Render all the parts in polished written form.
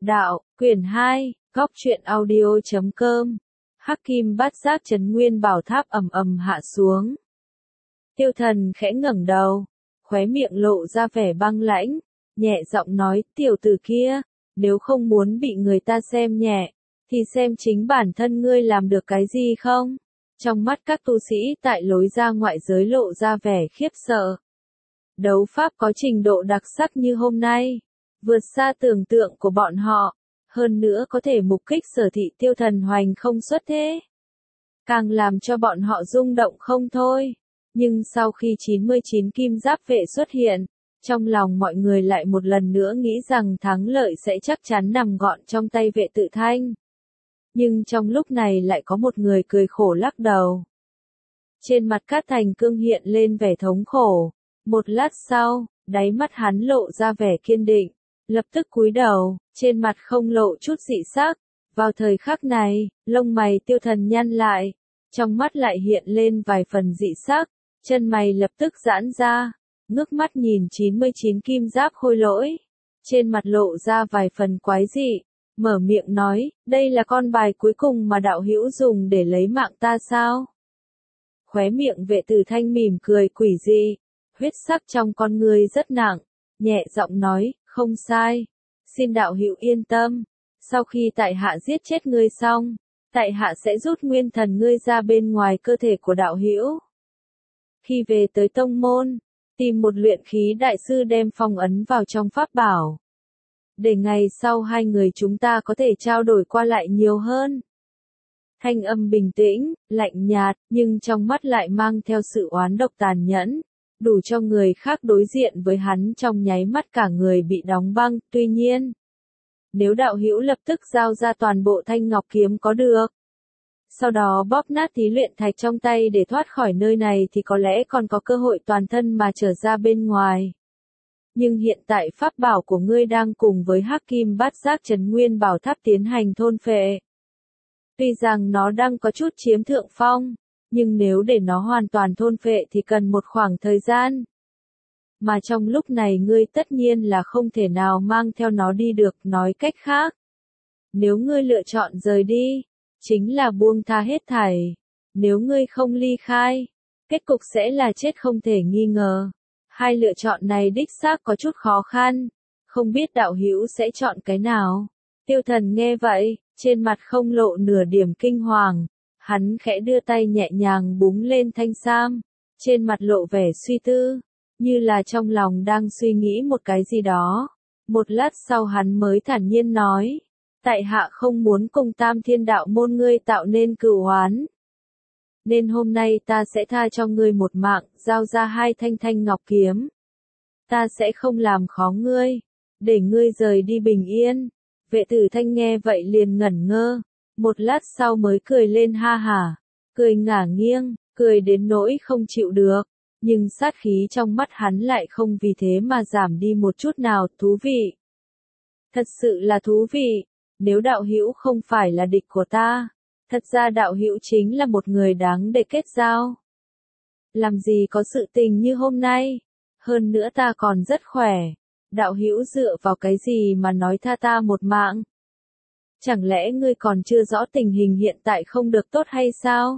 Đạo, quyển 2, góc truyện audio.com. Hắc kim bát giác trấn nguyên bảo tháp ầm ầm hạ xuống. Tiêu Thần khẽ ngẩng đầu, khóe miệng lộ ra vẻ băng lãnh, nhẹ giọng nói, tiểu tử kia, nếu không muốn bị người ta xem nhẹ, thì xem chính bản thân ngươi làm được cái gì không? Trong mắt các tu sĩ tại lối ra ngoại giới lộ ra vẻ khiếp sợ. Đấu pháp có trình độ đặc sắc như hôm nay, vượt xa tưởng tượng của bọn họ, hơn nữa có thể mục kích Sở Thị Tiêu Thần hoành không xuất thế. Càng làm cho bọn họ rung động không thôi. Nhưng sau khi 99 kim giáp vệ xuất hiện, trong lòng mọi người lại một lần nữa nghĩ rằng thắng lợi sẽ chắc chắn nằm gọn trong tay Vệ Tự Thanh. Nhưng trong lúc này lại có một người cười khổ lắc đầu. Trên mặt Cát Thành Cương hiện lên vẻ thống khổ. Một lát sau, đáy mắt hắn lộ ra vẻ kiên định, lập tức cúi đầu, trên mặt không lộ chút dị sắc. Vào thời khắc này, lông mày Tiêu Thần nhăn lại, trong mắt lại hiện lên vài phần dị sắc, chân mày lập tức giãn ra, ngước mắt nhìn 99 kim giáp khôi lỗi, trên mặt lộ ra vài phần quái dị, mở miệng nói, đây là con bài cuối cùng mà đạo hữu dùng để lấy mạng ta sao? Khóe miệng Vệ Tử Thanh mỉm cười quỷ dị, huyết sắc trong con người rất nặng, nhẹ giọng nói, không sai, xin đạo hữu yên tâm, sau khi tại hạ giết chết ngươi xong, tại hạ sẽ rút nguyên thần ngươi ra bên ngoài cơ thể của đạo hữu. Khi về tới tông môn, tìm một luyện khí đại sư đem phong ấn vào trong pháp bảo, để ngày sau hai người chúng ta có thể trao đổi qua lại nhiều hơn. Thanh âm bình tĩnh, lạnh nhạt, nhưng trong mắt lại mang theo sự oán độc tàn nhẫn, đủ cho người khác đối diện với hắn trong nháy mắt cả người bị đóng băng. Tuy nhiên, nếu đạo hữu lập tức giao ra toàn bộ thanh ngọc kiếm có được, sau đó bóp nát thí luyện thạch trong tay để thoát khỏi nơi này thì có lẽ còn có cơ hội toàn thân mà trở ra bên ngoài. Nhưng hiện tại pháp bảo của ngươi đang cùng với Hắc Kim Bát Giác Trấn Nguyên Bảo Tháp tiến hành thôn phệ. Tuy rằng nó đang có chút chiếm thượng phong, nhưng nếu để nó hoàn toàn thôn phệ thì cần một khoảng thời gian. Mà trong lúc này ngươi tất nhiên là không thể nào mang theo nó đi được, nói cách khác. Nếu ngươi lựa chọn rời đi, chính là buông tha hết thảy. Nếu ngươi không ly khai, kết cục sẽ là chết không thể nghi ngờ. Hai lựa chọn này đích xác có chút khó khăn, không biết đạo hữu sẽ chọn cái nào. Tiêu Thần nghe vậy, trên mặt không lộ nửa điểm kinh hoàng, hắn khẽ đưa tay nhẹ nhàng búng lên thanh sam, trên mặt lộ vẻ suy tư, như là trong lòng đang suy nghĩ một cái gì đó. Một lát sau hắn mới thản nhiên nói, tại hạ không muốn cùng Tam Thiên Đạo môn ngươi tạo nên cừu oán, nên hôm nay ta sẽ tha cho ngươi một mạng, giao ra hai thanh ngọc kiếm. Ta sẽ không làm khó ngươi, để ngươi rời đi bình yên. Vệ Tử Thanh nghe vậy liền ngẩn ngơ, một lát sau mới cười lên ha hả, cười ngả nghiêng, cười đến nỗi không chịu được, nhưng sát khí trong mắt hắn lại không vì thế mà giảm đi một chút nào. Thú vị, thật sự là thú vị, nếu đạo hữu không phải là địch của ta, thật ra đạo hữu chính là một người đáng để kết giao. Làm gì có sự tình như hôm nay, hơn nữa ta còn rất khỏe. Đạo hữu dựa vào cái gì mà nói tha ta một mạng? Chẳng lẽ ngươi còn chưa rõ tình hình hiện tại không được tốt hay sao?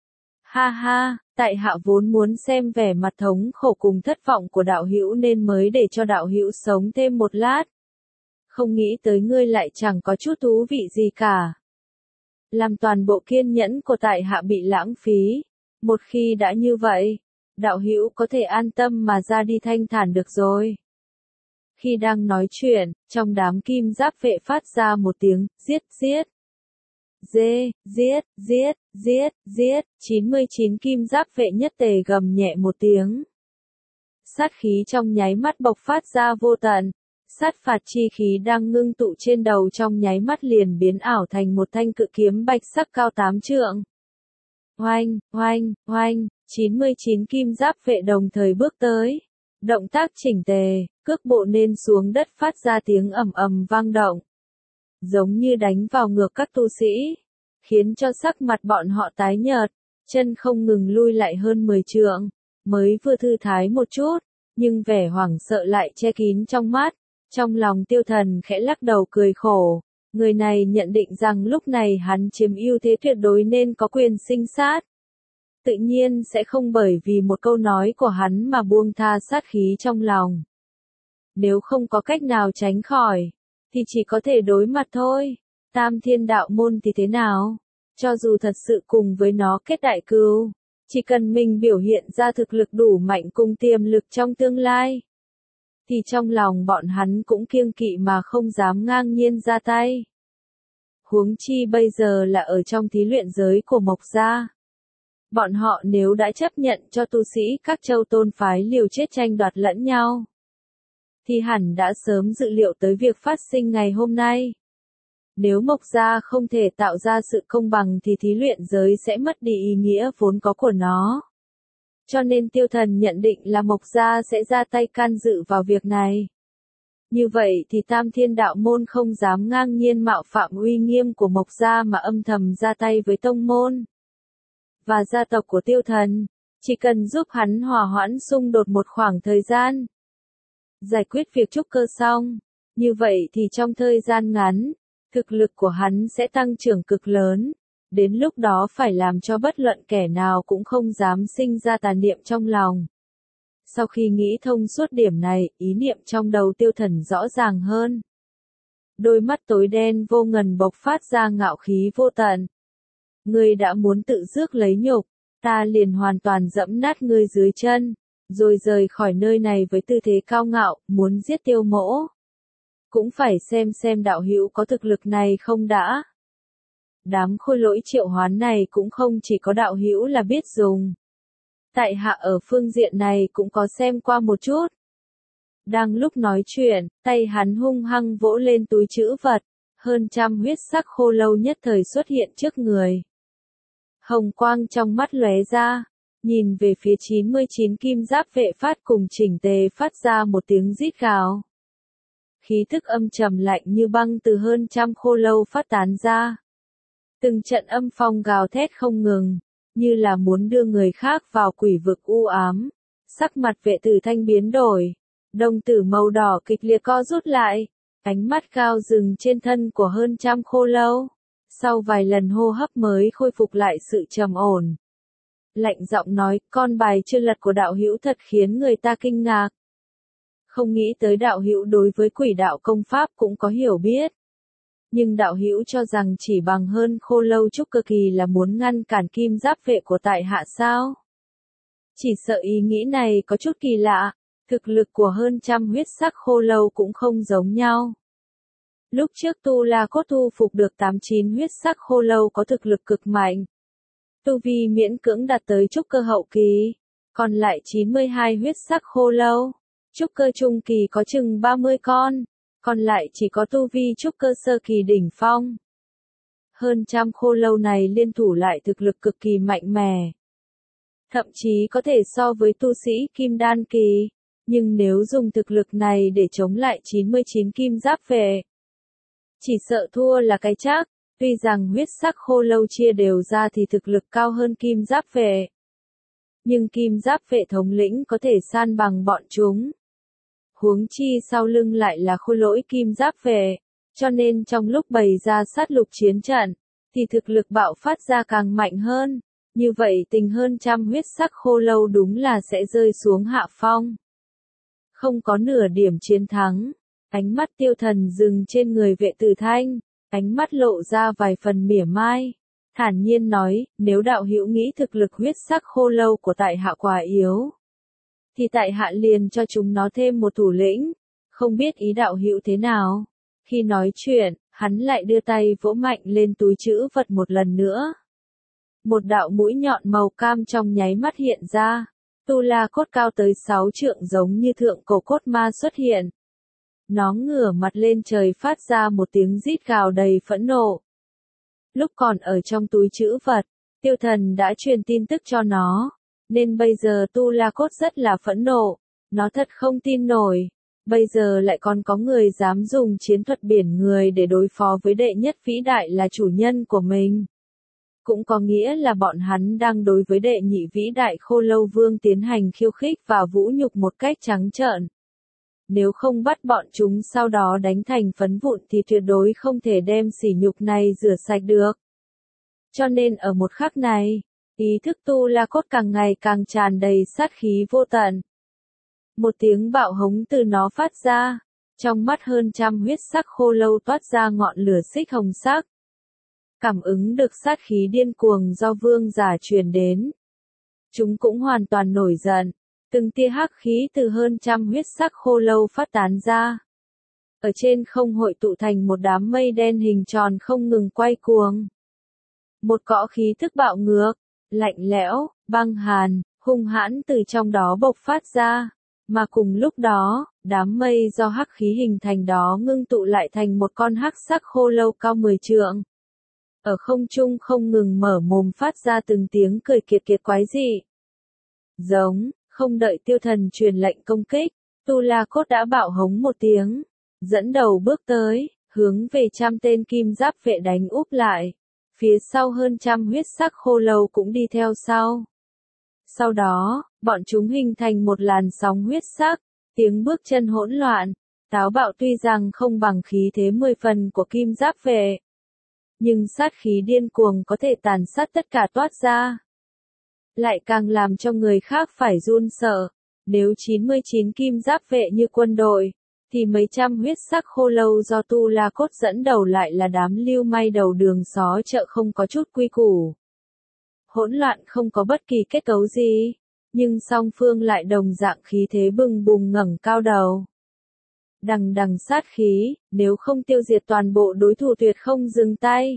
Ha ha, tại hạ vốn muốn xem vẻ mặt thống khổ cùng thất vọng của đạo hữu nên mới để cho đạo hữu sống thêm một lát. Không nghĩ tới ngươi lại chẳng có chút thú vị gì cả. Làm toàn bộ kiên nhẫn của tại hạ bị lãng phí. Một khi đã như vậy, đạo hữu có thể an tâm mà ra đi thanh thản được rồi. Khi đang nói chuyện, trong đám kim giáp vệ phát ra một tiếng, giết, giết. Giết, 99 kim giáp vệ nhất tề gầm nhẹ một tiếng. Sát khí trong nháy mắt bộc phát ra vô tận, sát phạt chi khí đang ngưng tụ trên đầu trong nháy mắt liền biến ảo thành một thanh cự kiếm bạch sắc cao 8 trượng. Oanh, 99 kim giáp vệ đồng thời bước tới. Động tác chỉnh tề, cước bộ nên xuống đất phát ra tiếng ầm ầm vang động. Giống như đánh vào ngược các tu sĩ, khiến cho sắc mặt bọn họ tái nhợt, chân không ngừng lui lại hơn 10 trượng, mới vừa thư thái một chút, nhưng vẻ hoảng sợ lại che kín trong mắt, Trong lòng Tiêu Thần khẽ lắc đầu cười khổ, người này nhận định rằng lúc này hắn chiếm ưu thế tuyệt đối nên có quyền sinh sát. Tự nhiên sẽ không bởi vì một câu nói của hắn mà buông tha sát khí trong lòng. Nếu không có cách nào tránh khỏi, thì chỉ có thể đối mặt thôi. Tam Thiên Đạo Môn thì thế nào? Cho dù thật sự cùng với nó kết đại cừu, chỉ cần mình biểu hiện ra thực lực đủ mạnh cùng tiềm lực trong tương lai, thì trong lòng bọn hắn cũng kiêng kỵ mà không dám ngang nhiên ra tay. Huống chi bây giờ là ở trong thí luyện giới của Mộc gia. Bọn họ nếu đã chấp nhận cho tu sĩ các châu tôn phái liều chết tranh đoạt lẫn nhau, thì hẳn đã sớm dự liệu tới việc phát sinh ngày hôm nay. Nếu Mộc gia không thể tạo ra sự công bằng thì thí luyện giới sẽ mất đi ý nghĩa vốn có của nó. Cho nên Tiêu Thần nhận định là Mộc gia sẽ ra tay can dự vào việc này. Như vậy thì Tam Thiên Đạo Môn không dám ngang nhiên mạo phạm uy nghiêm của Mộc gia mà âm thầm ra tay với tông môn và gia tộc của Tiêu Thần, chỉ cần giúp hắn hòa hoãn xung đột một khoảng thời gian, giải quyết việc trúc cơ xong, như vậy thì trong thời gian ngắn, thực lực của hắn sẽ tăng trưởng cực lớn, đến lúc đó phải làm cho bất luận kẻ nào cũng không dám sinh ra tà niệm trong lòng. Sau khi nghĩ thông suốt điểm này, ý niệm trong đầu Tiêu Thần rõ ràng hơn. Đôi mắt tối đen vô ngần bộc phát ra ngạo khí vô tận. Ngươi đã muốn tự rước lấy nhục, ta liền hoàn toàn dẫm nát ngươi dưới chân, rồi rời khỏi nơi này với tư thế cao ngạo, muốn giết Tiêu Mỗ. Cũng phải xem đạo hữu có thực lực này không đã. Đám khôi lỗi triệu hoán này cũng không chỉ có đạo hữu là biết dùng. Tại hạ ở phương diện này cũng có xem qua một chút. Đang lúc nói chuyện, tay hắn hung hăng vỗ lên túi trữ vật, hơn trăm huyết sắc khô lâu nhất thời xuất hiện trước người. Hồng quang trong mắt lóe ra, nhìn về phía 99 kim giáp vệ phát cùng chỉnh tề phát ra một tiếng rít gào. Khí thức âm trầm lạnh như băng từ hơn trăm khô lâu phát tán ra. Từng trận âm phong gào thét không ngừng, như là muốn đưa người khác vào quỷ vực u ám. Sắc mặt vệ tử thanh biến đổi, đồng tử màu đỏ kịch liệt co rút lại, ánh mắt cao dừng trên thân của hơn trăm khô lâu. Sau vài lần hô hấp mới khôi phục lại sự trầm ổn. Lạnh giọng nói, con bài chưa lật của đạo hữu thật khiến người ta kinh ngạc. Không nghĩ tới đạo hữu đối với quỷ đạo công pháp cũng có hiểu biết. Nhưng đạo hữu cho rằng chỉ bằng hơn khô lâu trúc cơ kỳ là muốn ngăn cản kim giáp vệ của tại hạ sao? Chỉ sợ ý nghĩ này có chút kỳ lạ, thực lực của hơn trăm huyết sắc khô lâu cũng không giống nhau. Lúc trước Tu La Cốt thu phục được 89 huyết sắc khô lâu có thực lực cực mạnh. Tu vi miễn cưỡng đạt tới trúc cơ hậu kỳ, còn lại 92 huyết sắc khô lâu. Trúc cơ trung kỳ có chừng 30 con, còn lại chỉ có tu vi trúc cơ sơ kỳ đỉnh phong. Hơn trăm khô lâu này liên thủ lại thực lực cực kỳ mạnh mẽ. Thậm chí có thể so với tu sĩ kim đan kỳ, nhưng nếu dùng thực lực này để chống lại 99 kim giáp vệ, chỉ sợ thua là cái chắc. Tuy rằng huyết sắc khô lâu chia đều ra thì thực lực cao hơn kim giáp vệ, nhưng kim giáp vệ thống lĩnh có thể san bằng bọn chúng. Huống chi sau lưng lại là khôi lỗi kim giáp vệ, cho nên trong lúc bày ra sát lục chiến trận, thì thực lực bạo phát ra càng mạnh hơn. Như vậy tình hơn trăm huyết sắc khô lâu đúng là sẽ rơi xuống hạ phong. Không có nửa điểm chiến thắng, ánh mắt Tiêu Thần dừng trên người vệ tử thanh, ánh mắt lộ ra vài phần mỉa mai. Thản nhiên nói, nếu đạo hữu nghĩ thực lực huyết sắc khô lâu của tại hạ quá yếu, thì tại hạ liền cho chúng nó thêm một thủ lĩnh, không biết ý đạo hữu thế nào. Khi nói chuyện, hắn lại đưa tay vỗ mạnh lên túi trữ vật một lần nữa. Một đạo mũi nhọn màu cam trong nháy mắt hiện ra, Tu La Cốt cao tới 6 trượng giống như thượng cổ cốt ma xuất hiện. Nó ngửa mặt lên trời phát ra một tiếng rít gào đầy phẫn nộ. Lúc còn ở trong túi trữ vật, Tiêu Thần đã truyền tin tức cho nó, nên bây giờ Tu La Cốt rất là phẫn nộ, nó thật không tin nổi. Bây giờ lại còn có người dám dùng chiến thuật biển người để đối phó với đệ nhất vĩ đại là chủ nhân của mình. Cũng có nghĩa là bọn hắn đang đối với đệ nhị vĩ đại Khô Lâu Vương tiến hành khiêu khích và vũ nhục một cách trắng trợn. nếu không bắt bọn chúng sau đó đánh thành phấn vụn thì tuyệt đối không thể đem sỉ nhục này rửa sạch được. Cho nên ở một khắc này, ý thức Tu La Cốt càng ngày càng tràn đầy sát khí vô tận. Một tiếng bạo hống từ nó phát ra, trong mắt hơn trăm huyết sắc khô lâu toát ra ngọn lửa xích hồng sắc. Cảm ứng được sát khí điên cuồng do vương giả truyền đến. Chúng cũng hoàn toàn nổi giận, từng tia hắc khí từ hơn trăm huyết sắc khô lâu phát tán ra. Ở trên không hội tụ thành một đám mây đen hình tròn không ngừng quay cuồng. Một cỗ khí thức bạo ngược, lạnh lẽo, băng hàn, hung hãn từ trong đó bộc phát ra. Mà cùng lúc đó, đám mây do hắc khí hình thành đó ngưng tụ lại thành một con hắc sắc khô lâu cao 10 trượng. Ở không trung không ngừng mở mồm phát ra từng tiếng cười kiệt kiệt quái dị. Giống, không đợi tiêu thần truyền lệnh công kích, Tu La Cốt đã bạo hống một tiếng, dẫn đầu bước tới, hướng về trăm tên kim giáp vệ đánh úp lại. Phía sau hơn trăm huyết sắc khô lâu cũng đi theo sau. Sau đó, bọn chúng hình thành một làn sóng huyết sắc, tiếng bước chân hỗn loạn, táo bạo tuy rằng không bằng khí thế 10 phần của kim giáp vệ. Nhưng sát khí điên cuồng có thể tàn sát tất cả toát ra. Lại càng làm cho người khác phải run sợ, nếu 99 kim giáp vệ như quân đội, thì mấy trăm huyết sắc khô lâu do Tu La Cốt dẫn đầu lại là đám lưu manh đầu đường xó chợ không có chút quy củ. Hỗn loạn không có bất kỳ kết cấu gì, nhưng song phương lại đồng dạng khí thế bừng bùng ngẩng cao đầu. Đằng đằng sát khí, nếu không tiêu diệt toàn bộ đối thủ tuyệt không dừng tay.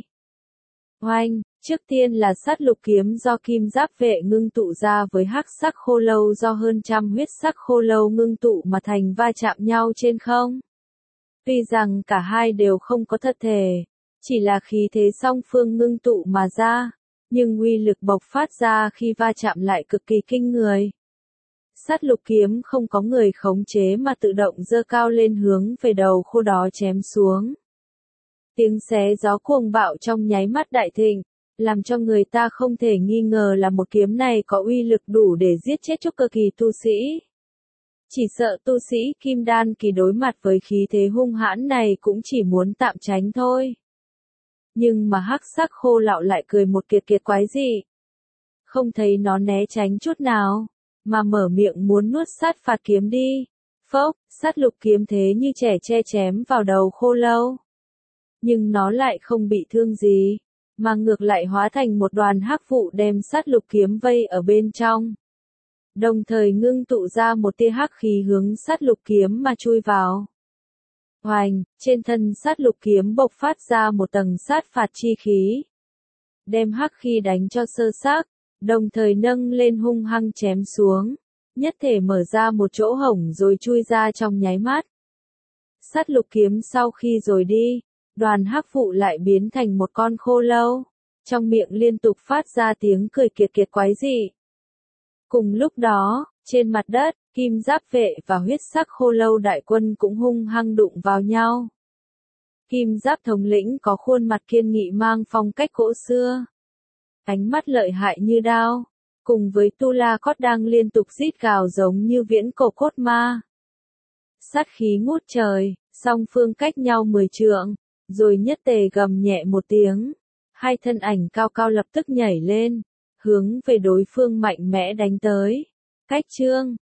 Oanh, trước tiên là sát lục kiếm do kim giáp vệ ngưng tụ ra với hắc sắc khô lâu do hơn trăm huyết sắc khô lâu ngưng tụ mà thành va chạm nhau trên không. Tuy rằng cả hai đều không có thật thể, chỉ là khí thế song phương ngưng tụ mà ra, nhưng uy lực bộc phát ra khi va chạm lại cực kỳ kinh người. Sát lục kiếm không có người khống chế mà tự động giơ cao lên hướng về đầu khô đó chém xuống. Tiếng xé gió cuồng bạo trong nháy mắt đại thịnh, làm cho người ta không thể nghi ngờ là một kiếm này có uy lực đủ để giết chết trúc cơ kỳ tu sĩ. Chỉ sợ tu sĩ kim đan kỳ đối mặt với khí thế hung hãn này cũng chỉ muốn tạm tránh thôi. Nhưng mà hắc sắc khô lạo lại cười một kiệt kiệt quái dị. Không thấy nó né tránh chút nào, mà mở miệng muốn nuốt sát phạt kiếm đi. Phốc, sát lục kiếm thế như trẻ tre chém vào đầu khô lâu. Nhưng nó lại không bị thương gì, mà ngược lại hóa thành một đoàn hắc vụ đem sát lục kiếm vây ở bên trong. Đồng thời ngưng tụ ra một tia hắc khí hướng sát lục kiếm mà chui vào. Hoành, trên thân sát lục kiếm bộc phát ra một tầng sát phạt chi khí. Đem hắc khí đánh cho sơ xác, đồng thời nâng lên hung hăng chém xuống. Nhất thể mở ra một chỗ hổng rồi chui ra trong nháy mắt. Sát lục kiếm sau khi rồi đi, đoàn hắc vụ lại biến thành một con khô lâu. Trong miệng liên tục phát ra tiếng cười kiệt kiệt quái dị. Cùng lúc đó, trên mặt đất, kim giáp vệ và huyết sắc khô lâu đại quân cũng hung hăng đụng vào nhau. Kim giáp thống lĩnh có khuôn mặt kiên nghị mang phong cách cổ xưa. Ánh mắt lợi hại như đao, cùng với Tu La Cốt đang liên tục rít gào giống như viễn cổ cốt ma. Sát khí ngút trời, song phương cách nhau 10 trượng, rồi nhất tề gầm nhẹ một tiếng. Hai thân ảnh cao cao lập tức nhảy lên, hướng về đối phương mạnh mẽ đánh tới. Cách chương